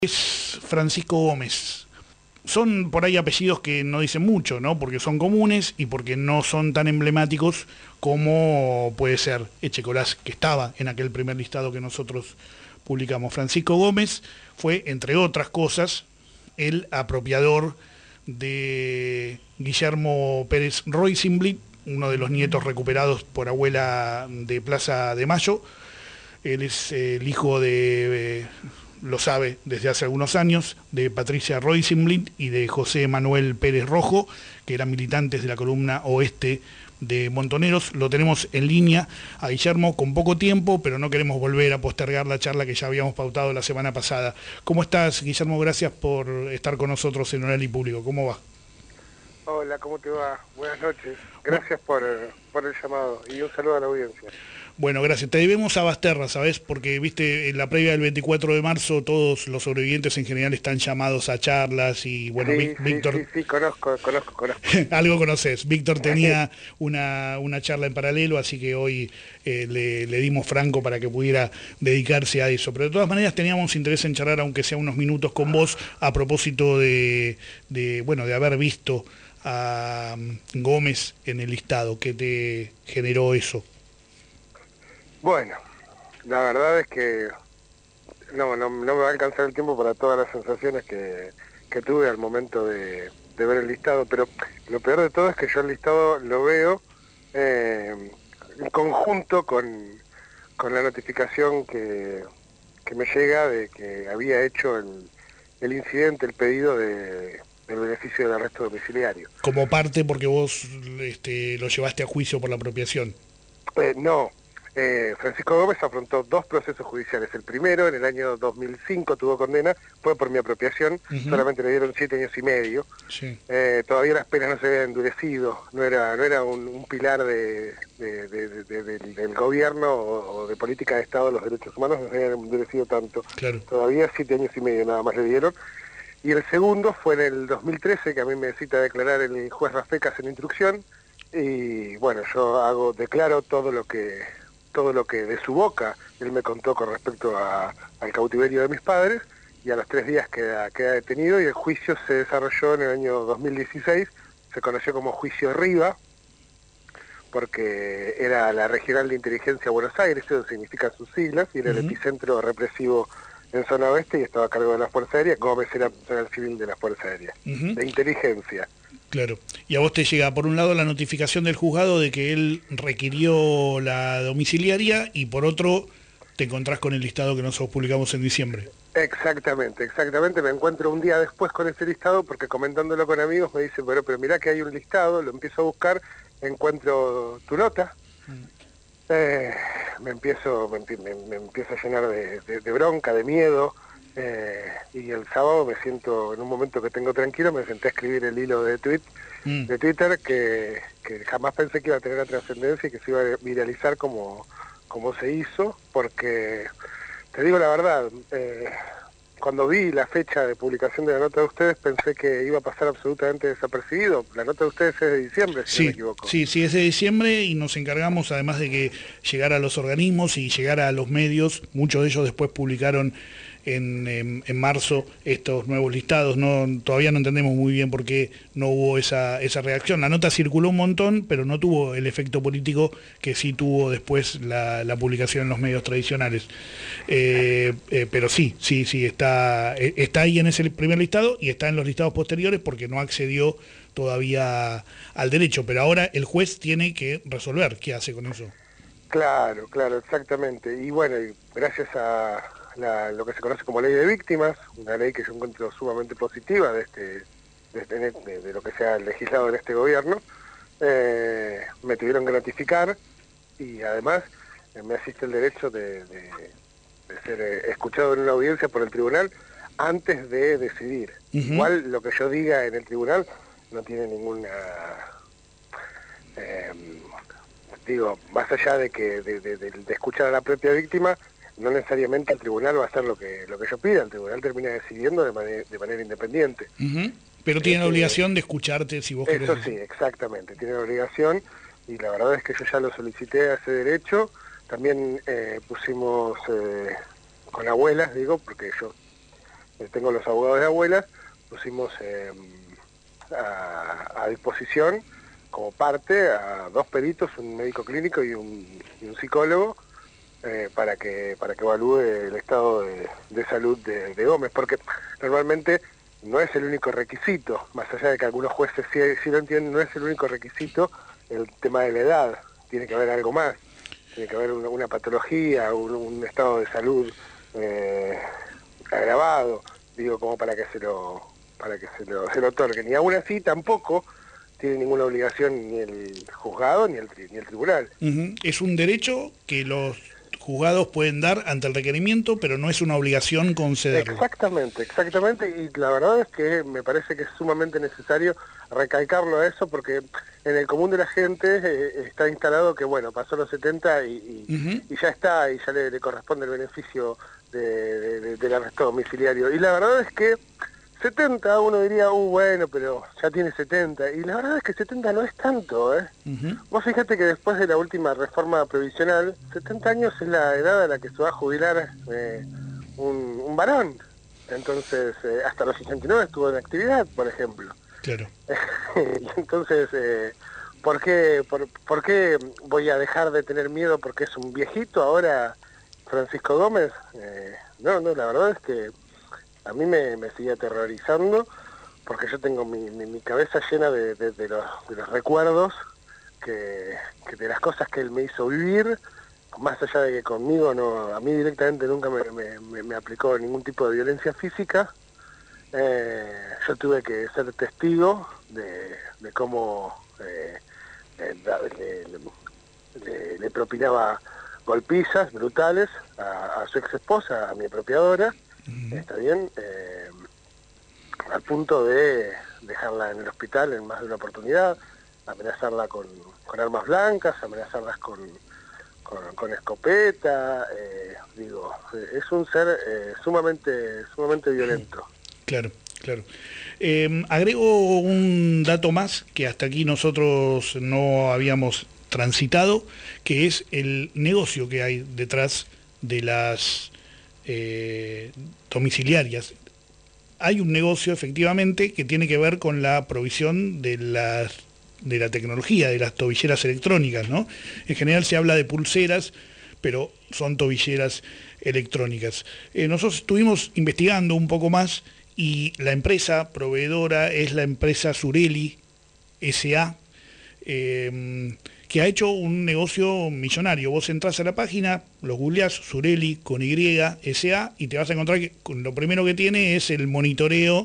Es Francisco Gómez. Son por ahí apellidos que no dicen mucho, ¿no? Porque son comunes y porque no son tan emblemáticos como puede ser Echecolás, que estaba en aquel primer listado que nosotros publicamos. Francisco Gómez fue, entre otras cosas, el apropiador de Guillermo Pérez Roysenblit, uno de los nietos recuperados por abuela de Plaza de Mayo. Él es el hijo de... lo sabe desde hace algunos años, de Patricia Roysenblit y de José Manuel Pérez Rojo, que eran militantes de la columna oeste de Montoneros. Lo tenemos en línea a Guillermo con poco tiempo, pero no queremos volver a postergar la charla que ya habíamos pautado la semana pasada. ¿Cómo estás, Guillermo? Gracias por estar con nosotros en Oral y Público. ¿Cómo va? Hola, ¿cómo te va? Buenas noches. Gracias por el llamado y un saludo a la audiencia. Bueno, gracias. Te debemos a Basterra, ¿sabes? Porque, viste, en la previa del 24 de marzo todos los sobrevivientes en general están llamados a charlas y, bueno, Sí, Víctor... Sí, conozco. Algo conoces. Víctor tenía una charla en paralelo, así que hoy le dimos franco para que pudiera dedicarse a eso. Pero de todas maneras teníamos interés en charlar, aunque sea unos minutos con vos, a propósito de haber visto a Gómez en el listado. ¿Qué te generó eso? Bueno, la verdad es que no me va a alcanzar el tiempo para todas las sensaciones que tuve al momento de ver el listado, pero lo peor de todo es que yo el listado lo veo en conjunto con la notificación que me llega de que había hecho el incidente, el pedido del beneficio del arresto domiciliario. Como parte porque vos lo llevaste a juicio por la apropiación. No. Francisco Gómez afrontó dos procesos judiciales. El primero, en el año 2005, tuvo condena, fue por mi apropiación, solamente le dieron 7 años y medio. Sí. Todavía las penas no se habían endurecido, no era un pilar del gobierno o de política de Estado de los derechos humanos, no se habían endurecido tanto. Claro. Todavía 7 años y medio nada más le dieron. Y el segundo fue en el 2013, que a mí me cita a declarar el juez Rafecas en instrucción, y bueno, yo declaro todo lo que de su boca él me contó con respecto al cautiverio de mis padres, y a los 3 días queda detenido, y el juicio se desarrolló en el año 2016, se conoció como Juicio Riva, porque era la Regional de Inteligencia Buenos Aires, eso significa sus siglas, y era el epicentro represivo en zona oeste, y estaba a cargo de la Fuerza Aérea. Gómez era personal civil de la Fuerza Aérea, de inteligencia. Claro. Y a vos te llega, por un lado, la notificación del juzgado de que él requirió la domiciliaria, y por otro, te encontrás con el listado que nosotros publicamos en diciembre. Exactamente. Me encuentro un día después con ese listado, porque comentándolo con amigos me dicen, pero mirá que hay un listado, lo empiezo a buscar, encuentro tu nota, me empiezo a llenar de bronca, de miedo, y el sábado me siento, en un momento que tengo tranquilo, me senté a escribir el hilo de Twitter que jamás pensé que iba a tener la trascendencia y que se iba a viralizar como se hizo, porque te digo la verdad, cuando vi la fecha de publicación de la nota de ustedes pensé que iba a pasar absolutamente desapercibido. La nota de ustedes es de diciembre, si no me equivoco. Sí, es de diciembre, y nos encargamos, además de que llegara a los organismos y llegara a los medios, muchos de ellos después publicaron en marzo estos nuevos listados. Todavía no entendemos muy bien por qué no hubo esa reacción. La nota circuló un montón, pero no tuvo el efecto político que sí tuvo después la publicación en los medios tradicionales. Pero sí, está ahí en ese primer listado, y está en los listados posteriores porque no accedió todavía al derecho. Pero ahora el juez tiene que resolver qué hace con eso. Claro, exactamente. Y bueno, y gracias a lo que se conoce como ley de víctimas, una ley que yo encuentro sumamente positiva de lo que se ha legislado en este gobierno, me tuvieron que notificar, y además me asiste el derecho de ser escuchado en una audiencia por el tribunal antes de decidir. Igual lo que yo diga en el tribunal no tiene ninguna... más allá de escuchar a la propia víctima, no necesariamente el tribunal va a hacer lo que yo pida. El tribunal termina decidiendo de manera independiente. Pero tiene la obligación de escucharte si vos querés. Eso sí, exactamente, tiene la obligación, y la verdad es que yo ya lo solicité a ese derecho. También pusimos con abuelas, porque yo tengo los abogados de abuelas, pusimos a disposición como parte a 2 peritos, un médico clínico y un psicólogo, para que evalúe el estado de salud de Gómez, porque normalmente no es el único requisito, más allá de que algunos jueces sí lo entienden, no es el único requisito el tema de la edad, tiene que haber algo más, tiene que haber una patología, un estado de salud agravado, digo, como para que se lo otorguen, y aún así tampoco tiene ninguna obligación ni el juzgado ni el tribunal. Es un derecho que los juzgados pueden dar ante el requerimiento, pero no es una obligación concederlo. Exactamente, y la verdad es que me parece que es sumamente necesario recalcarlo a eso, porque en el común de la gente está instalado que, bueno, pasó los 70 y ya está, y ya le corresponde el beneficio del arresto domiciliario. Y la verdad es que 70, uno diría, bueno, pero ya tiene 70, y la verdad es que 70 no es tanto, ¿eh? Vos fíjate que después de la última reforma previsional, 70 años es la edad a la que se va a jubilar un varón. Entonces, hasta los 69 estuvo en actividad, por ejemplo. Claro. Y entonces, ¿por qué voy a dejar de tener miedo porque es un viejito ahora Francisco Gómez? No, la verdad es que a mí me sigue aterrorizando, porque yo tengo mi cabeza llena de los recuerdos de las cosas que él me hizo vivir, más allá de que conmigo a mí directamente nunca me aplicó ningún tipo de violencia física. Yo tuve que ser testigo de cómo le propinaba golpizas brutales a su ex esposa, a mi apropiadora. Está bien, al punto de dejarla en el hospital en más de una oportunidad, amenazarla con armas blancas, amenazarlas con escopeta, es un ser sumamente violento. Claro. Agrego un dato más que hasta aquí nosotros no habíamos transitado, que es el negocio que hay detrás de las domiciliarias. Hay un negocio efectivamente que tiene que ver con la provisión de la tecnología, de las tobilleras electrónicas, ¿no? En general se habla de pulseras, pero son tobilleras electrónicas. Nosotros estuvimos investigando un poco más y la empresa proveedora es la empresa Sureli S.A., que ha hecho un negocio millonario. Vos entrás a la página, los googleás, Sureli con Y, S.A., y te vas a encontrar que lo primero que tiene es el monitoreo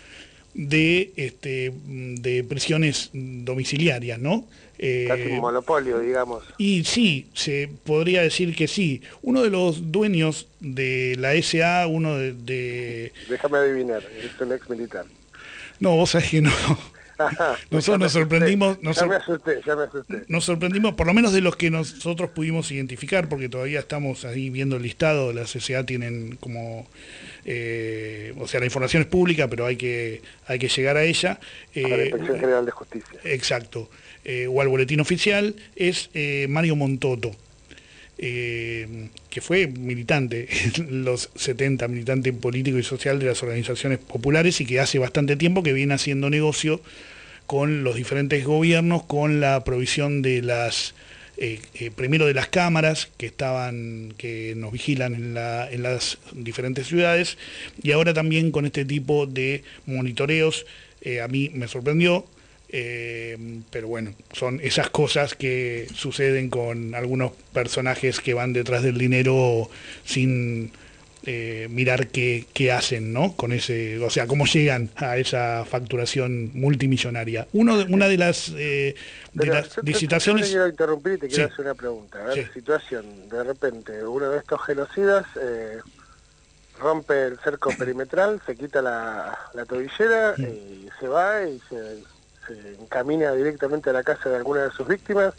de prisiones domiciliarias, ¿no? Casi un monopolio, digamos. Y sí, se podría decir que sí. Uno de los dueños de la SA, Déjame adivinar, es un ex militar. No, vos sabés que no. Nosotros nos sorprendimos. Ya me asusté. Nos sorprendimos, por lo menos de los que nosotros pudimos identificar, porque todavía estamos ahí viendo el listado. Las SA tienen como, o sea, la información es pública, pero hay que llegar a ella. A la Inspección General de Justicia. Exacto. O al boletín oficial, es Mario Montoto, que fue militante en los 70, militante político y social de las organizaciones populares, y que hace bastante tiempo que viene haciendo negocio con los diferentes gobiernos, con la provisión de las, primero de las cámaras que nos vigilan en las diferentes ciudades, y ahora también con este tipo de monitoreos. A mí me sorprendió. Pero bueno, son esas cosas que suceden con algunos personajes que van detrás del dinero sin mirar qué hacen, ¿no? Con ese, o sea, cómo llegan a esa facturación multimillonaria. Una de las licitaciones... Yo quiero interrumpir y te quiero Sí. hacer una pregunta. A ver, Sí. situación, de repente, uno de estos genocidas rompe el cerco perimetral, se quita la tobillera y se va y se encamina directamente a la casa de alguna de sus víctimas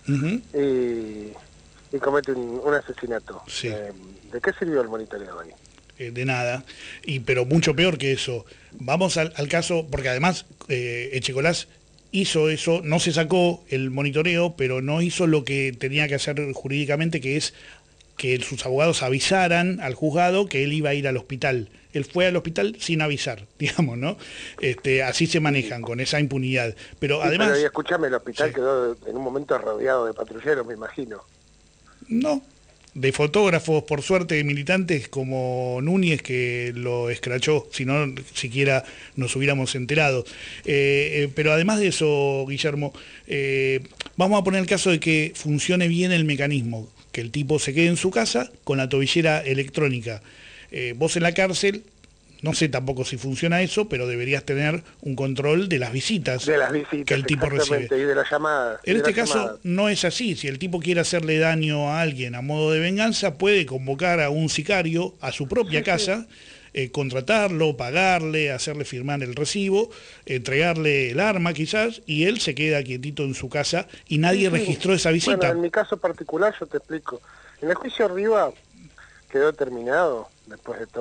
y comete un asesinato. Sí. ¿De qué sirvió el monitoreo ahí? De nada, pero mucho peor que eso. Vamos al caso, porque además Echecolás hizo eso, no se sacó el monitoreo, pero no hizo lo que tenía que hacer jurídicamente, que es que sus abogados avisaran al juzgado que él iba a ir al hospital. Él fue al hospital sin avisar, digamos, ¿no? Así se manejan, con esa impunidad. Pero sí, además... Pero escúchame, el hospital sí. quedó en un momento rodeado de patrulleros, me imagino. No, de fotógrafos, por suerte, de militantes como Núñez, que lo escrachó, si no, siquiera nos hubiéramos enterado. Pero además de eso, Guillermo, vamos a poner el caso de que funcione bien el mecanismo, que el tipo se quede en su casa con la tobillera electrónica. Vos en la cárcel, no sé tampoco si funciona eso, pero deberías tener un control de las visitas, que el tipo recibe. Y de las llamadas. En este caso no es así. Si el tipo quiere hacerle daño a alguien a modo de venganza, puede convocar a un sicario a su propia casa, contratarlo, pagarle, hacerle firmar el recibo, entregarle el arma quizás, y él se queda quietito en su casa y nadie registró esa visita. Bueno, en mi caso particular yo te explico. En el juicio Riva quedó terminado después de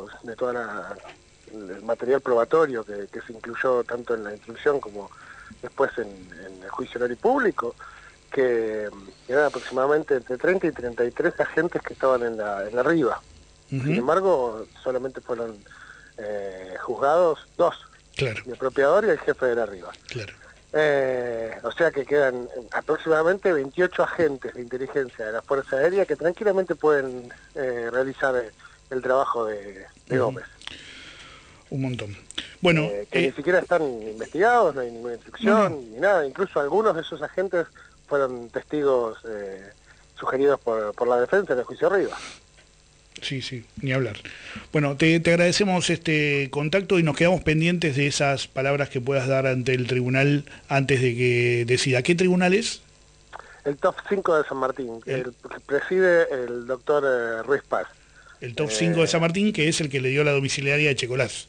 el material probatorio que se incluyó tanto en la instrucción como después en el juicio oral y público, que eran aproximadamente entre 30 y 33 agentes que estaban en la Riva. Sin embargo, solamente fueron juzgados 2, claro, el apropiador y el jefe de la Riva. Claro. O sea que quedan aproximadamente 28 agentes de inteligencia de la Fuerza Aérea que tranquilamente pueden realizar el trabajo de Gómez. Un montón. Bueno, que ni siquiera están investigados, no hay ninguna instrucción, ni nada. Incluso algunos de esos agentes fueron testigos sugeridos por la defensa en el juicio Riva. Sí, ni hablar. Bueno, te agradecemos este contacto y nos quedamos pendientes de esas palabras que puedas dar ante el tribunal antes de que decida. ¿Qué tribunal es? El TOF 5 de San Martín, el que preside el doctor Ruiz Paz. El TOF 5 de San Martín, que es el que le dio la domiciliaria de Checolás.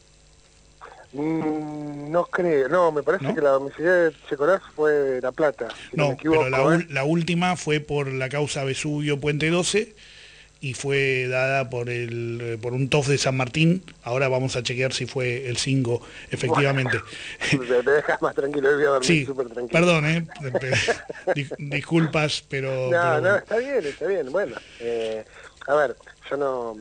No creo, no, me parece ¿No? que la domiciliaria de Checolás fue de La Plata. Si no me equivoco, pero la última fue por la causa Vesubio Puente 12 y fue dada por un TOF de San Martín. Ahora vamos a chequear si fue el 5, efectivamente. Bueno, te dejas más tranquilo, voy a dormir súper tranquilo. Perdón, disculpas, pero... No, está bien, bueno. A ver, yo no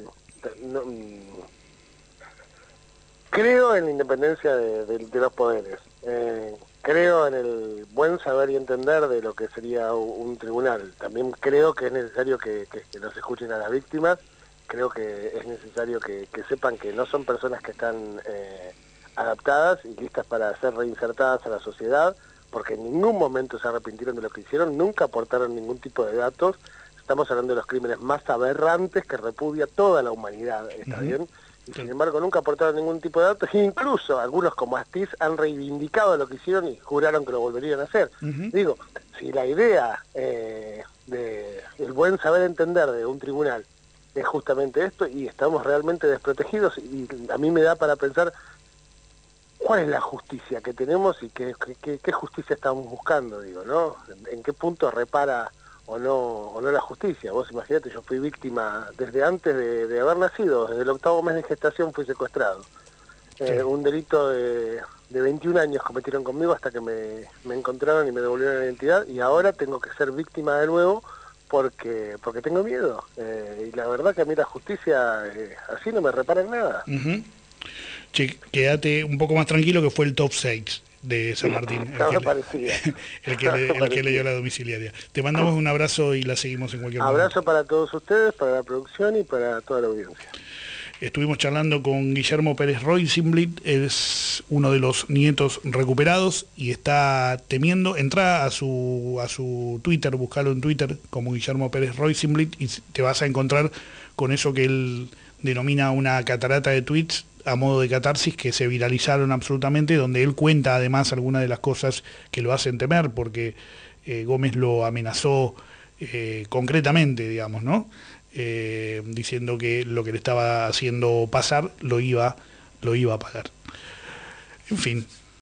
creo en la independencia de los poderes. Creo en el buen saber y entender de lo que sería un tribunal. También creo que es necesario que nos escuchen a las víctimas. Creo que es necesario que sepan que no son personas que están adaptadas y listas para ser reinsertadas a la sociedad, porque en ningún momento se arrepintieron de lo que hicieron, nunca aportaron ningún tipo de datos. Estamos hablando de los crímenes más aberrantes que repudia toda la humanidad, ¿está bien? Y sin embargo nunca aportaron ningún tipo de datos, incluso algunos como Astiz han reivindicado lo que hicieron y juraron que lo volverían a hacer. Digo, si la idea del buen saber entender de un tribunal es justamente esto, y estamos realmente desprotegidos, y a mí me da para pensar cuál es la justicia que tenemos y qué justicia estamos buscando, digo, ¿no? ¿En qué punto repara o no la justicia? Vos imaginate, yo fui víctima desde antes de haber nacido, desde el 8º mes de gestación fui secuestrado. Un delito de 21 años cometieron conmigo hasta que me encontraron y me devolvieron la identidad, y ahora tengo que ser víctima de nuevo porque tengo miedo. Y la verdad que a mí la justicia así no me repara en nada. Che, quédate un poco más tranquilo, que fue el top 6 de San Martín, el que le dio la domiciliaria. Te mandamos un abrazo y la seguimos en cualquier momento. Abrazo para todos ustedes, para la producción y para toda la audiencia. Estuvimos charlando con Guillermo Pérez Rosenblit, es uno de los nietos recuperados y está temiendo. Entra a su Twitter, buscalo en Twitter como Guillermo Pérez Rosenblit y te vas a encontrar con eso que él denomina una catarata de tweets a modo de catarsis que se viralizaron absolutamente, donde él cuenta además algunas de las cosas que lo hacen temer, porque Gómez lo amenazó concretamente, digamos, ¿no? Diciendo que lo que le estaba haciendo pasar lo iba a pagar. En fin,